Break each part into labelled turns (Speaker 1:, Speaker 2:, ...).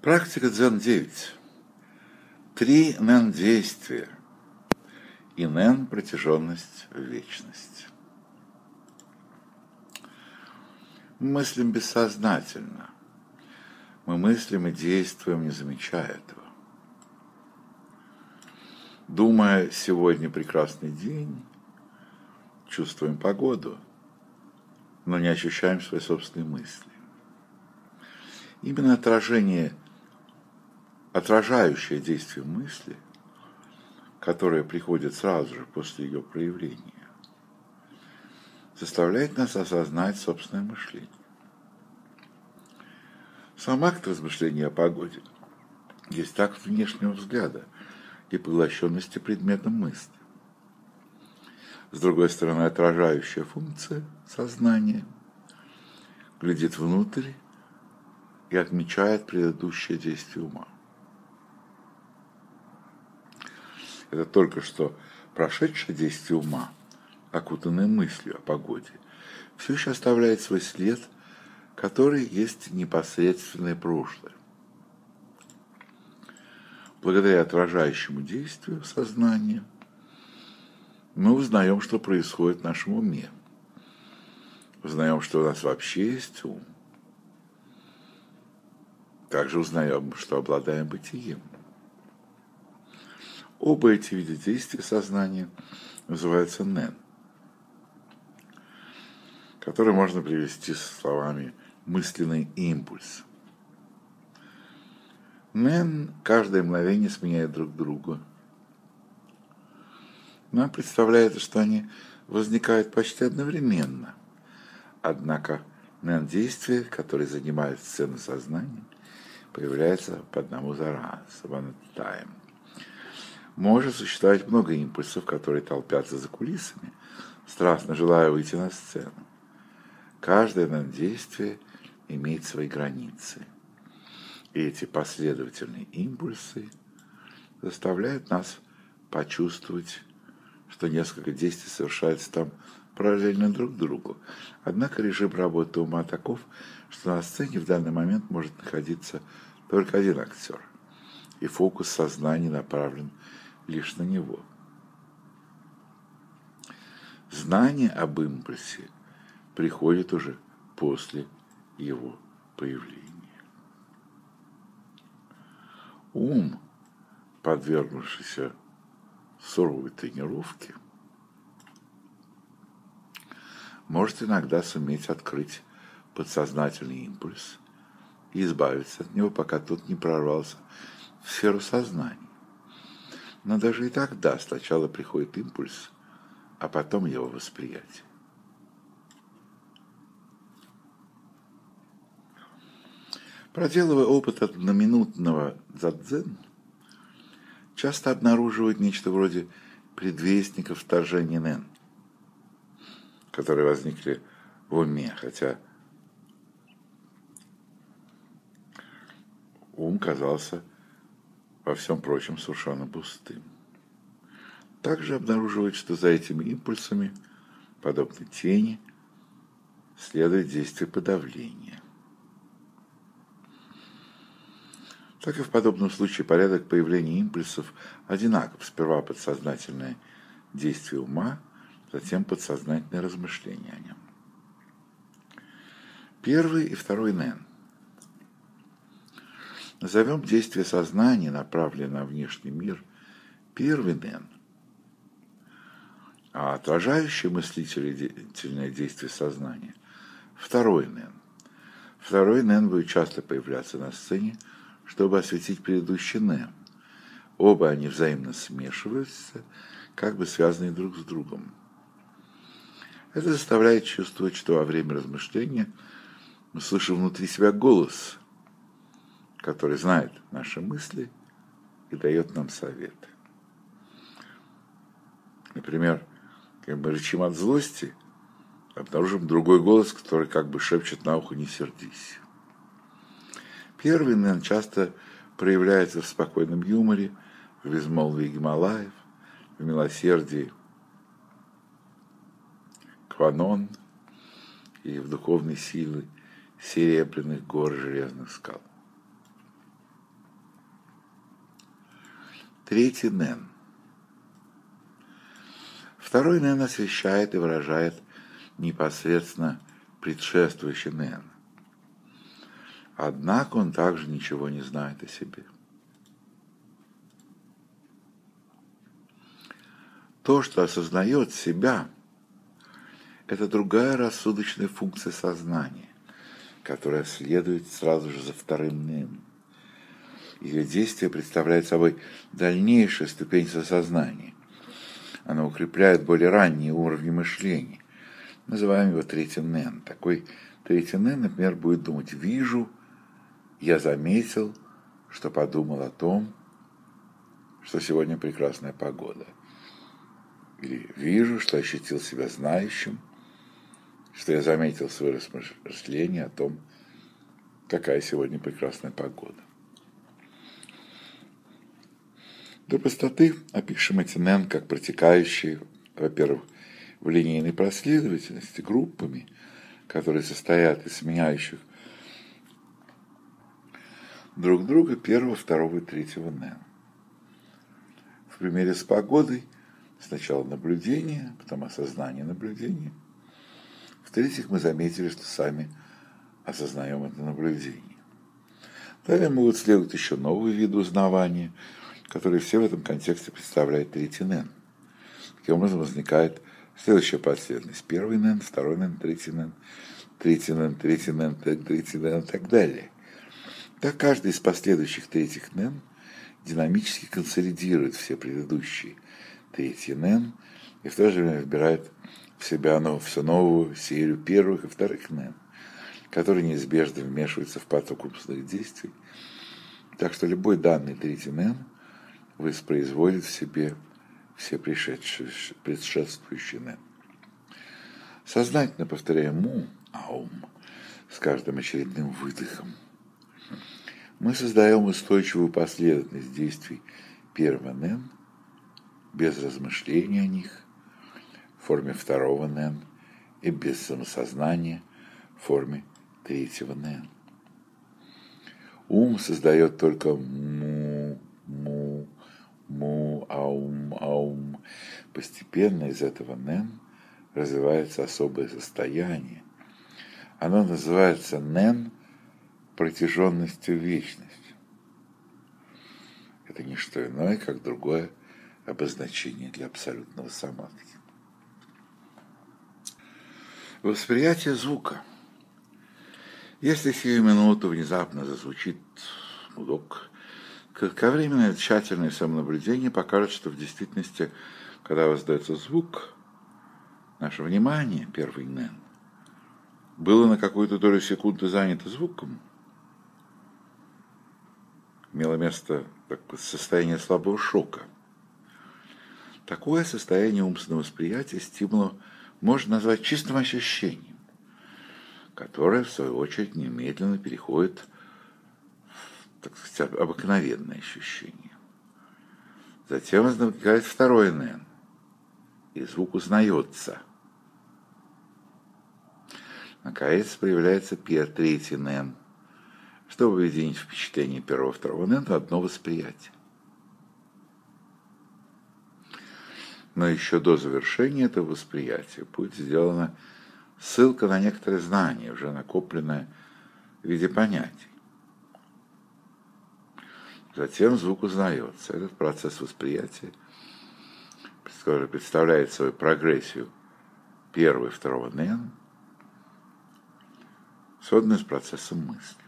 Speaker 1: Практика Дзен-9. 3 нэн-действия и нэн-протяженность в вечность. Мы мыслим бессознательно. Мы мыслим и действуем, не замечая этого. Думая, сегодня прекрасный день, чувствуем погоду, но не ощущаем свои собственные мысли. Именно отражающее действие мысли, которое приходит сразу же после ее проявления, заставляет нас осознать собственное мышление. Сам акт размышления о погоде есть акт внешнего взгляда и поглощенности предметом мысли. С другой стороны, отражающая функция сознания глядит внутрь и отмечает предыдущее действие ума. Это только что прошедшее действие ума, окутанное мыслью о погоде, все еще оставляет свой след, который есть непосредственное прошлое. Благодаря отражающему действию сознания мы узнаем, что происходит в нашем уме. Узнаем, что у нас вообще есть ум. Также узнаем, что обладаем бытием. Оба эти вида действия сознания называются нэн, которые можно привести словами мысленный импульс. Нэн каждое мгновение сменяет друг друга. Нам представляется, что они возникают почти одновременно. Однако нэн-действие, которое занимает сцену сознания, появляется по одному за раз, one at a time. Может существовать много импульсов, которые толпятся за кулисами, страстно желая выйти на сцену. Каждое нэн-действие имеет свои границы. И эти последовательные импульсы заставляют нас почувствовать, что несколько действий совершаются там параллельно друг другу. Однако режим работы ума таков, что на сцене в данный момент может находиться только один актер, и фокус сознания направлен лишь на него. Знание об импульсе приходит уже после его появления. Ум, подвергнувшийся суровой тренировке, может иногда суметь открыть подсознательный импульс и избавиться от него, пока тот не прорвался в сферу сознания. Но даже и тогда сначала приходит импульс, а потом его восприятие. Проделывая опыт одноминутного дзен, часто обнаруживают нечто вроде предвестников вторжения нэн, которые возникли в уме, хотя ум казался во всем прочем совершенно пустым. Также обнаруживают, что за этими импульсами, подобно тени, следует действие подавления. Так и в подобном случае порядок появления импульсов одинаков. Сперва подсознательное действие ума, затем подсознательное размышление о нем. Первый и второй нэн. Назовем действие сознания, направленное на внешний мир, первый нэн, а отражающее мыслительное действие сознания – второй нэн. Второй нэн будет часто появляться на сцене, чтобы осветить предыдущий нэн. Оба они взаимно смешиваются, как бы связанные друг с другом. Это заставляет чувствовать, что во время размышления мы слышим внутри себя голос, который знает наши мысли и дает нам советы. Например, когда мы рычим от злости, обнаружим другой голос, который как бы шепчет на ухо: «Не сердись». Первый нэн часто проявляется в спокойном юморе, в безмолвии Гималаев, в милосердии Кванон и в духовной силе серебряных гор и железных скал. третий нен. Второй нен освещает и выражает непосредственно предшествующий нен. Однако он также ничего не знает о себе. То, что осознает себя, это другая рассудочная функция сознания, которая следует сразу же за вторым нен. Ее действие представляет собой дальнейшую ступень сосознания. Оно укрепляет более ранние уровни мышления. Называем его третьим нен. Такой третий нен, например, будет думать: вижу, я заметил, что подумал о том, что сегодня прекрасная погода. Или вижу, что ощутил себя знающим, что я заметил свое размышление о том, какая сегодня прекрасная погода. Для простоты опишем эти нен как протекающие, во-первых, в линейной последовательности группами, которые состоят из сменяющих друг друга первого, второго и третьего нен. В примере с погодой сначала наблюдение, потом осознание наблюдения. В-третьих, мы заметили, что сами осознаем это наблюдение. Далее могут следовать еще новые виды узнавания, которые все в этом контексте представляют третий нен. Таким образом возникает следующая последовательность: первый нен, второй нен, третий нен, третий нен, третий нен, третий нен и так далее. Так каждый из последующих третьих нен динамически консолидирует все предыдущие третий нен и в то же время вбирает в себя все новую серию первых и вторых нен, которые неизбежно вмешиваются в поток умственных действий. Так что любой данный третий нен воспроизводит в себе все предшествующие нен. Сознательно повторяем му, аум с каждым очередным выдохом. Мы создаем устойчивую последовательность действий первого нен, без размышления о них, в форме второго нен, и без самосознания, в форме третьего нен. Ум создает только му, му, му, аум, аум. Постепенно из этого нен развивается особое состояние. Оно называется нен протяженностью вечности. Это не что иное, как другое обозначение для абсолютного самадхи. Восприятие звука. Если сию минуту внезапно зазвучит гудок, кратковременное тщательное самонаблюдение покажет, что в действительности, когда воздается звук, наше внимание, первый нен, было на какую-то долю секунды занято звуком, имело место состояние слабого шока. Такое состояние умственного восприятия стимула можно назвать чистым ощущением, которое, в свою очередь, немедленно переходит в, так сказать, обыкновенное ощущение. Затем возникает второй нен, и звук узнается. Наконец появляется третий нен, чтобы объединить впечатление первого и второго нена в одно восприятие. Но еще до завершения этого восприятия будет сделана ссылка на некоторые знания, уже накопленное в виде понятий. Затем звук узнается. Этот процесс восприятия, который представляет свою прогрессию первого и второго нена, создан с процессом мысли.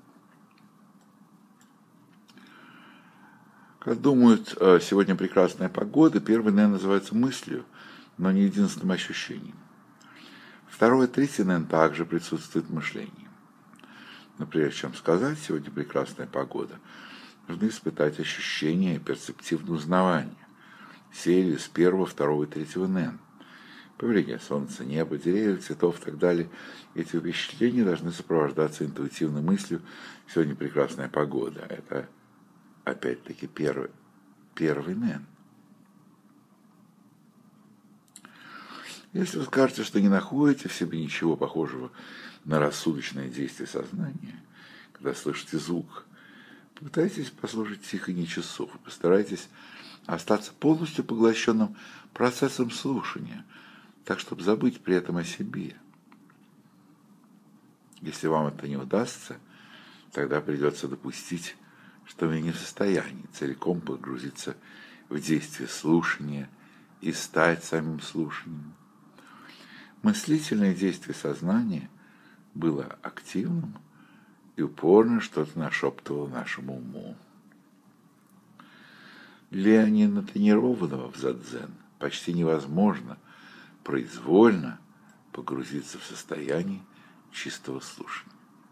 Speaker 1: Как думают, сегодня прекрасная погода, первый нен называется мыслью, но не единственным ощущением. Второй и третий нен также присутствует в мышлении. Но прежде чем сказать «сегодня прекрасная погода», нужно испытать ощущение и перцептивное узнавание, серию с первого, второго и третьего нен. Появление солнца, неба, деревьев, цветов и так далее. Эти впечатления должны сопровождаться интуитивной мыслью «сегодня прекрасная погода». Это опять-таки первый нен. Если вы скажете, что не находите в себе ничего похожего на рассудочное действие сознания, когда слышите звук, Попытайтесь послушать тихонье часов и постарайтесь остаться полностью поглощенным процессом слушания, так, чтобы забыть при этом о себе. Если вам это не удастся, тогда придется допустить, что вы не в состоянии целиком погрузиться в действие слушания и стать самим слушанием. Мыслительное действие сознания было активным и упорно что-то нашептывало нашему уму. Для ненатренированного в задзен почти невозможно произвольно погрузиться в состояние чистого слушания.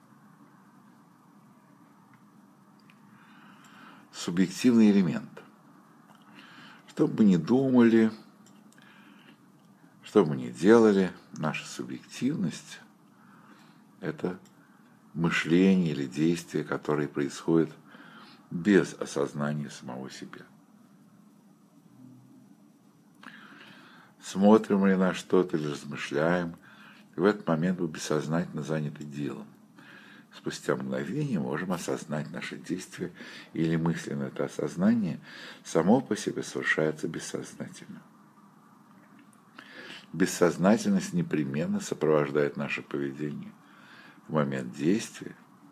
Speaker 1: Субъективный элемент. Что бы мы ни думали, что бы мы ни делали, наша субъективность – это мышление или действие, которое происходит без осознания самого себя. Смотрим ли на что-то или размышляем, и в этот момент мы бессознательно заняты делом. Спустя мгновение можем осознать наше действие, или мысленно это осознание само по себе совершается бессознательно. Бессознательность непременно сопровождает наше поведение в момент действия,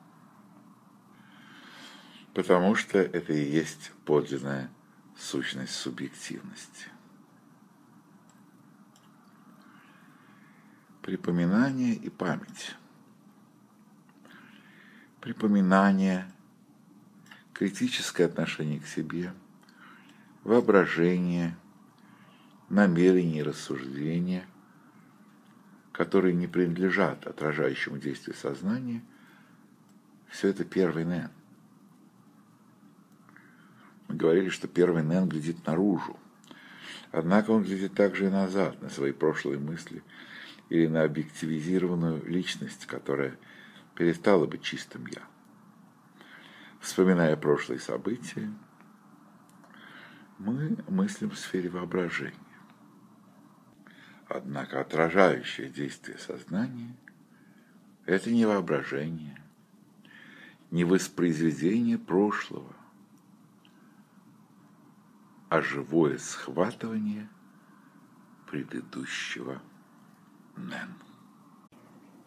Speaker 1: потому что это и есть подлинная сущность субъективности. Припоминание и память. Припоминание, критическое отношение к себе, воображение, намерения и рассуждения, которые не принадлежат отражающему действию сознания, все это первый нэн. Мы говорили, что первый нэн глядит наружу, однако он глядит также и назад, на свои прошлые мысли или на объективизированную личность, которая перестала быть чистым «я». Вспоминая прошлые события, мы мыслим в сфере воображения. Однако отражающее действие сознания – это не воображение, не воспроизведение прошлого, а живое схватывание предыдущего нэн.